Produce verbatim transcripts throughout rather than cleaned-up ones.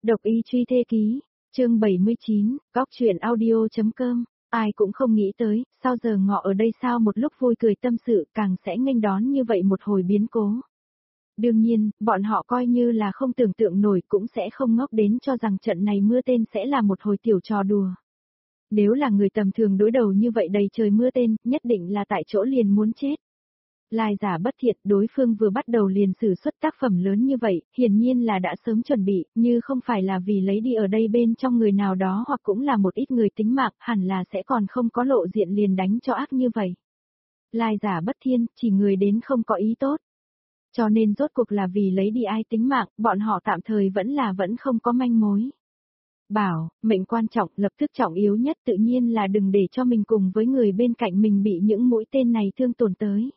Độc y truy thê ký, chương bảy mươi chín, góc truyện audio.com, ai cũng không nghĩ tới, sao giờ ngọ ở đây sao một lúc vui cười tâm sự càng sẽ nghênh đón như vậy một hồi biến cố. Đương nhiên, bọn họ coi như là không tưởng tượng nổi cũng sẽ không ngốc đến cho rằng trận này mưa tên sẽ là một hồi tiểu trò đùa. Nếu là người tầm thường đối đầu như vậy đầy trời mưa tên, nhất định là tại chỗ liền muốn chết. Lai giả bất thiện, đối phương vừa bắt đầu liền sử xuất tác phẩm lớn như vậy, hiển nhiên là đã sớm chuẩn bị, như không phải là vì lấy đi ở đây bên trong người nào đó hoặc cũng là một ít người tính mạng, hẳn là sẽ còn không có lộ diện liền đánh cho ác như vậy. Lai giả bất thiên, chỉ người đến không có ý tốt. Cho nên rốt cuộc là vì lấy đi ai tính mạng, bọn họ tạm thời vẫn là vẫn không có manh mối. Bảo, mệnh quan trọng, lập tức trọng yếu nhất tự nhiên là đừng để cho mình cùng với người bên cạnh mình bị những mũi tên này thương tổn tới.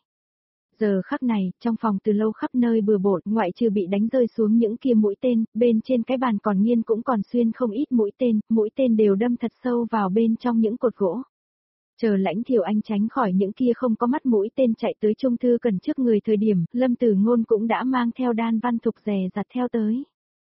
Giờ khắc này, trong phòng từ lâu khắp nơi bừa bộn, ngoại trừ bị đánh rơi xuống những kia mũi tên, bên trên cái bàn còn nghiên cũng còn xuyên không ít mũi tên, mũi tên đều đâm thật sâu vào bên trong những cột gỗ. Chờ Lãnh Thiệu Anh tránh khỏi những kia không có mắt mũi tên chạy tới Trung Thư Cần trước người thời điểm, Lâm Tử Ngôn cũng đã mang theo Đan Văn Thục dè dặt theo tới.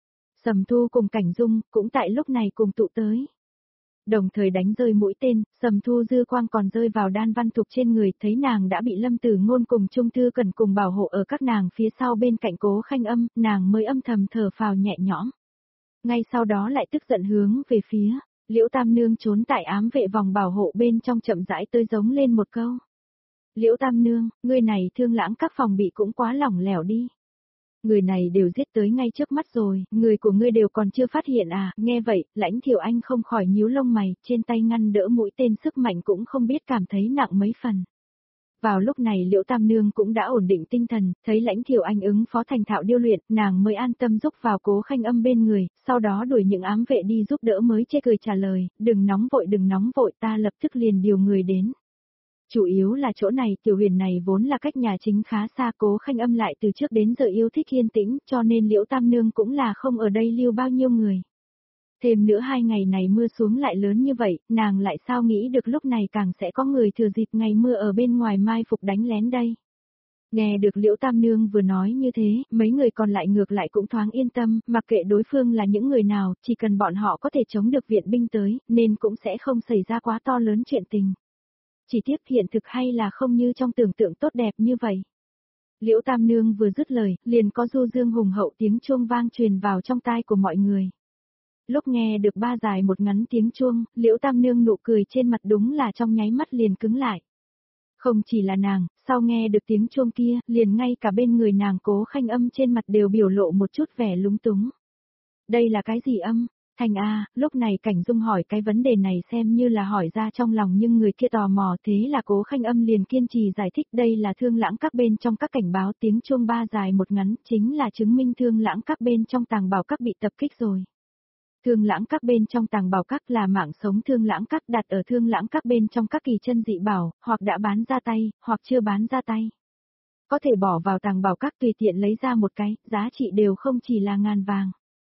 Sầm Thu cùng Cảnh Dung, cũng tại lúc này cùng tụ tới. Đồng thời đánh rơi mũi tên, Sầm Thu dư quang còn rơi vào Đan Văn Thục trên người, thấy nàng đã bị Lâm Tử Ngôn cùng Trung Thư Cần cùng bảo hộ ở các nàng phía sau bên cạnh Cố Khanh Âm, nàng mới âm thầm thở phào nhẹ nhõm. Ngay sau đó lại tức giận hướng về phía, Liễu Tam Nương trốn tại ám vệ vòng bảo hộ bên trong chậm rãi tới giống lên một câu. Liễu Tam Nương, ngươi này Thương Lãng các phòng bị cũng quá lỏng lẻo đi. Người này đều giết tới ngay trước mắt rồi, người của ngươi đều còn chưa phát hiện à, nghe vậy, Lãnh Thiệu Anh không khỏi nhíu lông mày, trên tay ngăn đỡ mũi tên sức mạnh cũng không biết cảm thấy nặng mấy phần. Vào lúc này Liễu Tam Nương cũng đã ổn định tinh thần, thấy Lãnh Thiệu Anh ứng phó thành thạo điêu luyện, nàng mới an tâm giúp vào Cố Khanh Âm bên người, sau đó đuổi những ám vệ đi giúp đỡ mới chê cười trả lời, đừng nóng vội đừng nóng vội ta lập tức liền điều người đến. Chủ yếu là chỗ này, Tiểu Huyền này vốn là cách nhà chính khá xa, Cố Khanh Âm lại từ trước đến giờ yêu thích yên tĩnh, cho nên Liễu Tam Nương cũng là không ở đây lưu bao nhiêu người. Thêm nữa hai ngày này mưa xuống lại lớn như vậy, nàng lại sao nghĩ được lúc này càng sẽ có người thừa dịp ngày mưa ở bên ngoài mai phục đánh lén đây. Nghe được Liễu Tam Nương vừa nói như thế, mấy người còn lại ngược lại cũng thoáng yên tâm, mặc kệ đối phương là những người nào, chỉ cần bọn họ có thể chống được viện binh tới, nên cũng sẽ không xảy ra quá to lớn chuyện tình. Chỉ tiếc hiện thực hay là không như trong tưởng tượng tốt đẹp như vậy. Liễu Tam Nương vừa dứt lời, liền có du dương hùng hậu tiếng chuông vang truyền vào trong tai của mọi người. Lúc nghe được ba dài một ngắn tiếng chuông, Liễu Tam Nương nụ cười trên mặt đúng là trong nháy mắt liền cứng lại. Không chỉ là nàng, sau nghe được tiếng chuông kia, liền ngay cả bên người nàng Cố Khanh Âm trên mặt đều biểu lộ một chút vẻ lúng túng. Đây là cái gì âm? Thành a, lúc này Cảnh Dung hỏi cái vấn đề này xem như là hỏi ra trong lòng nhưng người kia tò mò, thế là Cố Khanh Âm liền kiên trì giải thích đây là Thương Lãng các bên trong các cảnh báo tiếng chuông ba dài một ngắn, chính là chứng minh Thương Lãng các bên trong tàng bảo các bị tập kích rồi. Thương Lãng các bên trong tàng bảo các là mạng sống Thương Lãng các đặt ở Thương Lãng các bên trong các kỳ chân dị bảo, hoặc đã bán ra tay, hoặc chưa bán ra tay. Có thể bỏ vào tàng bảo các tùy tiện lấy ra một cái, giá trị đều không chỉ là ngàn vàng.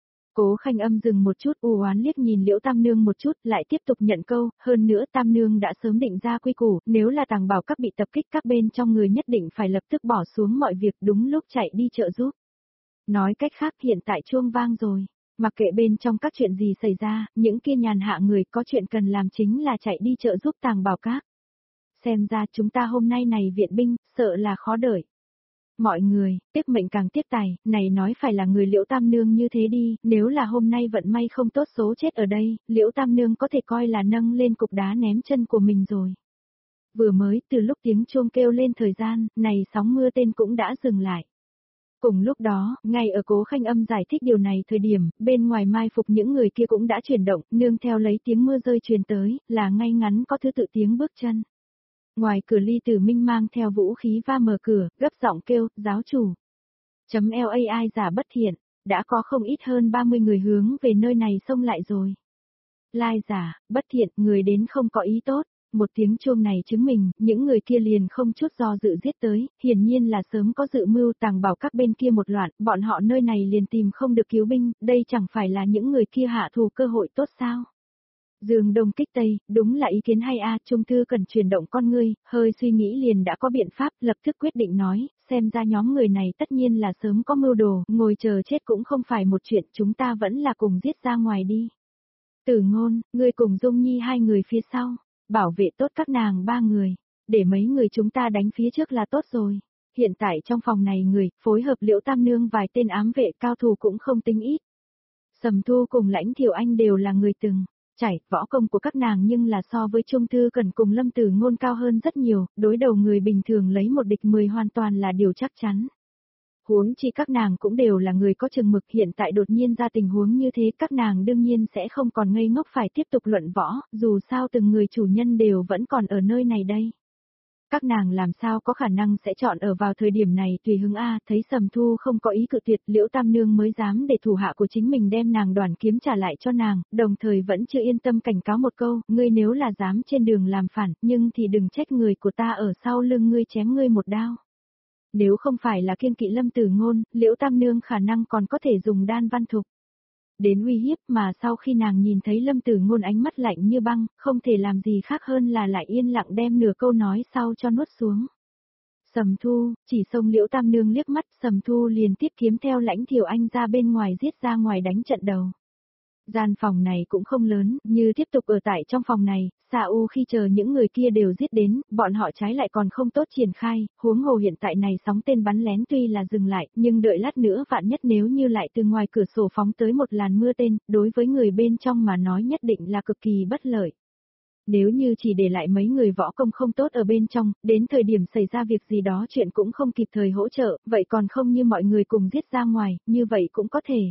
Cố Khanh Âm dừng một chút u oán liếc nhìn Liễu Tam Nương một chút, lại tiếp tục nhận câu, hơn nữa Tam Nương đã sớm định ra quy củ, nếu là tàng bảo các bị tập kích các bên trong người nhất định phải lập tức bỏ xuống mọi việc đúng lúc chạy đi trợ giúp. Nói cách khác hiện tại chuông vang rồi, mặc kệ bên trong các chuyện gì xảy ra, những kia nhàn hạ người có chuyện cần làm chính là chạy đi trợ giúp tàng bảo các. Xem ra chúng ta hôm nay này viện binh, sợ là khó đợi. Mọi người, tiếc mệnh càng tiếc tài, này nói phải là người Liễu Tam Nương như thế đi, nếu là hôm nay vận may không tốt số chết ở đây, Liễu Tam Nương có thể coi là nâng lên cục đá ném chân của mình rồi. Vừa mới, từ lúc tiếng chuông kêu lên thời gian, này sóng mưa tên cũng đã dừng lại. Cùng lúc đó, ngay ở Cố Khanh Âm giải thích điều này thời điểm, bên ngoài mai phục những người kia cũng đã chuyển động, nương theo lấy tiếng mưa rơi truyền tới, là ngay ngắn có thứ tự tiếng bước chân. Ngoài cửa Ly Tử Minh mang theo vũ khí va mở cửa, gấp giọng kêu, giáo chủ. Chấm lai giả bất thiện, đã có không ít hơn ba mươi người hướng về nơi này xông lại rồi. Lai giả, bất thiện, người đến không có ý tốt, một tiếng chuông này chứng minh, những người kia liền không chút do dự giết tới, hiển nhiên là sớm có dự mưu tàng bảo các bên kia một loạt, bọn họ nơi này liền tìm không được cứu binh, đây chẳng phải là những người kia hạ thù cơ hội tốt sao. Dương Đông kích Tây, đúng là ý kiến hay a. Trung Thư cần chuyển động con ngươi, hơi suy nghĩ liền đã có biện pháp, lập tức quyết định nói, xem ra nhóm người này tất nhiên là sớm có mưu đồ, ngồi chờ chết cũng không phải một chuyện, chúng ta vẫn là cùng giết ra ngoài đi. Tử Ngôn, ngươi cùng Dung Nhi hai người phía sau, bảo vệ tốt các nàng ba người, để mấy người chúng ta đánh phía trước là tốt rồi. Hiện tại trong phòng này người, phối hợp Liễu Tam Nương vài tên ám vệ cao thủ cũng không tính ít. Sầm Thu cùng Lãnh Thiệu Anh đều là người từng trải, võ công của các nàng nhưng là so với Trung Thư Cần cùng Lâm Tử Ngôn cao hơn rất nhiều, đối đầu người bình thường lấy một địch mười hoàn toàn là điều chắc chắn. Huống chi các nàng cũng đều là người có chừng mực, hiện tại đột nhiên ra tình huống như thế các nàng đương nhiên sẽ không còn ngây ngốc phải tiếp tục luận võ, dù sao từng người chủ nhân đều vẫn còn ở nơi này đây. Các nàng làm sao có khả năng sẽ chọn ở vào thời điểm này tùy hứng a. Thấy Sầm Thu không có ý cự tuyệt, Liễu Tam Nương mới dám để thủ hạ của chính mình đem nàng đoàn kiếm trả lại cho nàng, đồng thời vẫn chưa yên tâm cảnh cáo một câu, ngươi nếu là dám trên đường làm phản, nhưng thì đừng trách người của ta ở sau lưng ngươi chém ngươi một đao. Nếu không phải là kiêng kỵ Lâm Tử Ngôn, Liễu Tam Nương khả năng còn có thể dùng đan văn thục đến uy hiếp, mà sau khi nàng nhìn thấy Lâm Tử Ngôn ánh mắt lạnh như băng, không thể làm gì khác hơn là lại yên lặng đem nửa câu nói sau cho nuốt xuống. Sầm Thu, chỉ xông Liễu Tam Nương liếc mắt, Sầm Thu liền tiếp kiếm theo Lãnh Thiệu Anh ra bên ngoài giết ra ngoài đánh trận đầu. Gian phòng này cũng không lớn, như tiếp tục ở tại trong phòng này, Sa U khi chờ những người kia đều giết đến, bọn họ trái lại còn không tốt triển khai, huống hồ hiện tại này sóng tên bắn lén tuy là dừng lại, nhưng đợi lát nữa vạn nhất nếu như lại từ ngoài cửa sổ phóng tới một làn mưa tên, đối với người bên trong mà nói nhất định là cực kỳ bất lợi. Nếu như chỉ để lại mấy người võ công không tốt ở bên trong, đến thời điểm xảy ra việc gì đó chuyện cũng không kịp thời hỗ trợ, vậy còn không như mọi người cùng giết ra ngoài, như vậy cũng có thể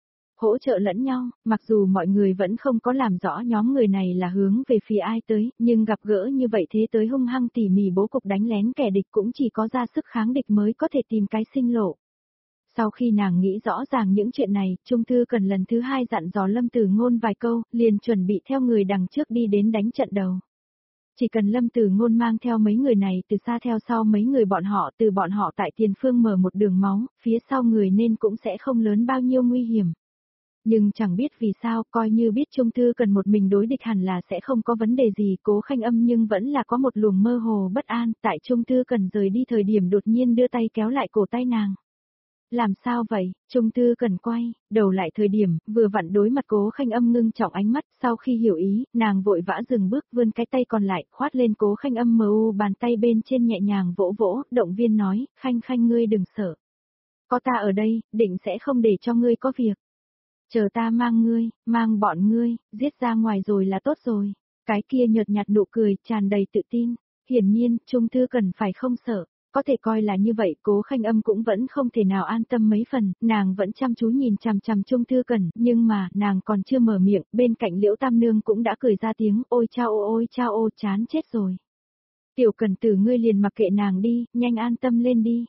hỗ trợ lẫn nhau, mặc dù mọi người vẫn không có làm rõ nhóm người này là hướng về phía ai tới, nhưng gặp gỡ như vậy thế tới hung hăng tỉ mỉ bố cục đánh lén kẻ địch cũng chỉ có ra sức kháng địch mới có thể tìm cái sinh lộ. Sau khi nàng nghĩ rõ ràng những chuyện này, Trung Thư Cần lần thứ hai dặn dò Lâm Tử Ngôn vài câu, liền chuẩn bị theo người đằng trước đi đến đánh trận đầu. Chỉ cần Lâm Tử Ngôn mang theo mấy người này từ xa theo sau mấy người bọn họ, từ bọn họ tại tiền phương mở một đường máu, phía sau người nên cũng sẽ không lớn bao nhiêu nguy hiểm. Nhưng chẳng biết vì sao, coi như biết Trung Thư Cần một mình đối địch hẳn là sẽ không có vấn đề gì, Cố Khanh Âm nhưng vẫn là có một luồng mơ hồ bất an, tại Trung Thư Cần rời đi thời điểm đột nhiên đưa tay kéo lại cổ tay nàng. Làm sao vậy? Trung Thư Cần quay đầu lại thời điểm, vừa vặn đối mặt Cố Khanh Âm ngưng trọng ánh mắt, sau khi hiểu ý, nàng vội vã dừng bước vươn cái tay còn lại, khoát lên Cố Khanh Âm mờ u bàn tay bên trên nhẹ nhàng vỗ vỗ, động viên nói, Khanh Khanh ngươi đừng sợ. Có ta ở đây, định sẽ không để cho ngươi có việc. Chờ ta mang ngươi, mang bọn ngươi, giết ra ngoài rồi là tốt rồi. Cái kia nhợt nhạt nụ cười, tràn đầy tự tin. Hiển nhiên, Trung Thư Cần phải không sợ. Có thể coi là như vậy, Cố Khanh Âm cũng vẫn không thể nào an tâm mấy phần, nàng vẫn chăm chú nhìn chằm chằm Trung Thư Cần, nhưng mà, nàng còn chưa mở miệng, bên cạnh Liễu Tam Nương cũng đã cười ra tiếng, ôi chao ô ôi chao ô chán chết rồi. Tiểu Cần Tử ngươi liền mặc kệ nàng đi, nhanh an tâm lên đi.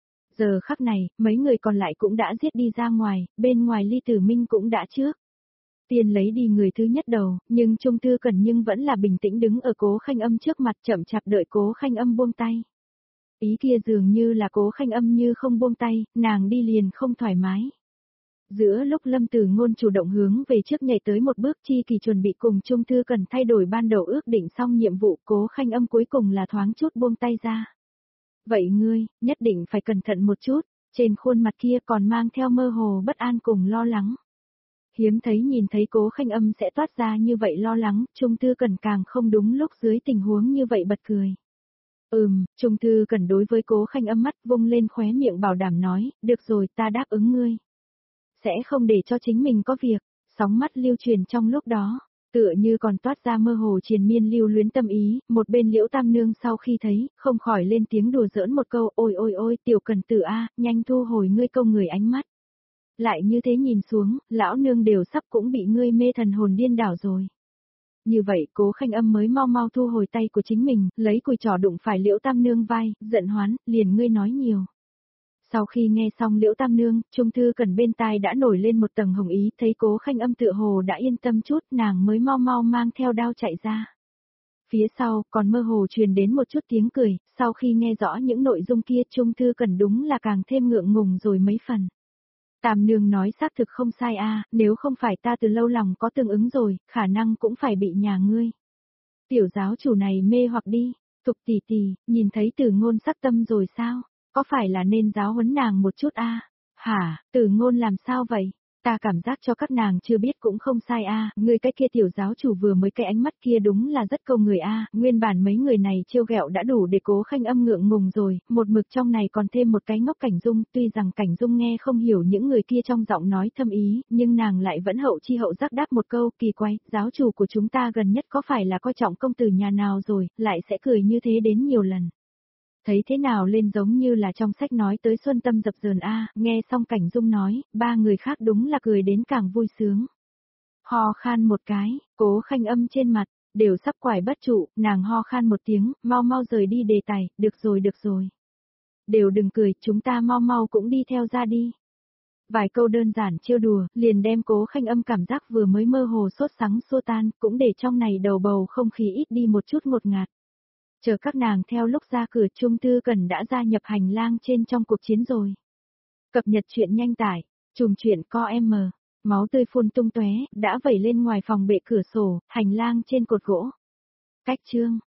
Giờ khắc này, mấy người còn lại cũng đã giết đi ra ngoài, bên ngoài Ly Tử Minh cũng đã trước tiên lấy đi người thứ nhất đầu, nhưng Trung Thư Cần nhưng vẫn là bình tĩnh đứng ở Cố Khanh Âm trước mặt chậm chạp đợi Cố Khanh Âm buông tay. Ý kia dường như là Cố Khanh Âm như không buông tay, nàng đi liền không thoải mái. Giữa lúc Lâm Tử Ngôn chủ động hướng về trước nhảy tới một bước chi kỳ chuẩn bị cùng Trung Thư Cần thay đổi ban đầu ước định xong nhiệm vụ, Cố Khanh Âm cuối cùng là thoáng chút buông tay ra. Vậy ngươi, nhất định phải cẩn thận một chút, trên khuôn mặt kia còn mang theo mơ hồ bất an cùng lo lắng. Hiếm thấy nhìn thấy Cố Khanh Âm sẽ toát ra như vậy lo lắng, Trung Thư Cần càng không đúng lúc dưới tình huống như vậy bật cười. Ừm, Trung Thư Cần đối với Cố Khanh Âm mắt vung lên khóe miệng bảo đảm nói, được rồi ta đáp ứng ngươi. Sẽ không để cho chính mình có việc, sóng mắt lưu truyền trong lúc đó. Tựa như còn toát ra mơ hồ triền miên lưu luyến tâm ý, một bên Liễu Tam Nương sau khi thấy, không khỏi lên tiếng đùa giỡn một câu, ôi ôi ôi, Tiểu Cần Tử a, nhanh thu hồi ngươi câu người ánh mắt. Lại như thế nhìn xuống, lão nương đều sắp cũng bị ngươi mê thần hồn điên đảo rồi. Như vậy, Cố Khanh Âm mới mau mau thu hồi tay của chính mình, lấy cùi trỏ đụng phải Liễu Tam Nương vai, giận hoán, liền ngươi nói nhiều. Sau khi nghe xong Liễu Tam Nương, Trung Thư Cần bên tai đã nổi lên một tầng hồng ý, thấy Cố Khanh Âm tựa hồ đã yên tâm chút, nàng mới mau mau mang theo đao chạy ra. Phía sau, còn mơ hồ truyền đến một chút tiếng cười, sau khi nghe rõ những nội dung kia Trung Thư Cần đúng là càng thêm ngượng ngùng rồi mấy phần. Tam nương nói xác thực không sai a, nếu không phải ta từ lâu lòng có tương ứng rồi, khả năng cũng phải bị nhà ngươi. Tiểu giáo chủ này mê hoặc đi, Thục tỷ tỷ, nhìn thấy Từ Ngôn sắc tâm rồi sao? Có phải là nên giáo huấn nàng một chút a? Hả, Từ Ngôn làm sao vậy? Ta cảm giác cho các nàng chưa biết cũng không sai a, ngươi cái kia tiểu giáo chủ vừa mới cái ánh mắt kia đúng là rất câu người a, nguyên bản mấy người này trêu ghẹo đã đủ để Cố Khanh Âm ngượng ngùng rồi, một mực trong này còn thêm một cái ngốc Cảnh Dung, tuy rằng Cảnh Dung nghe không hiểu những người kia trong giọng nói thâm ý, nhưng nàng lại vẫn hậu chi hậu giác đáp một câu, kỳ quái, giáo chủ của chúng ta gần nhất có phải là coi trọng công tử nhà nào rồi, lại sẽ cười như thế đến nhiều lần. Thấy thế nào lên giống như là trong sách nói tới Xuân Tâm dập dờn a, nghe xong Cảnh Dung nói, ba người khác đúng là cười đến càng vui sướng. Ho khan một cái, Cố Khanh Âm trên mặt, đều sắp quải bất trụ, nàng ho khan một tiếng, mau mau rời đi đề tài, được rồi được rồi. Đều đừng cười, chúng ta mau mau cũng đi theo ra đi. Vài câu đơn giản trêu đùa, liền đem Cố Khanh Âm cảm giác vừa mới mơ hồ sốt sắng xua tan, cũng để trong này đầu bầu không khí ít đi một chút ngột ngạt. Chờ các nàng theo lúc ra cửa Trung Tư Cần đã gia nhập hành lang trên trong cuộc chiến rồi. Cập nhật chuyện nhanh tải, chùm chuyện co em, máu tươi phun tung tóe, đã vẩy lên ngoài phòng bệ cửa sổ, hành lang trên cột gỗ. Cách chương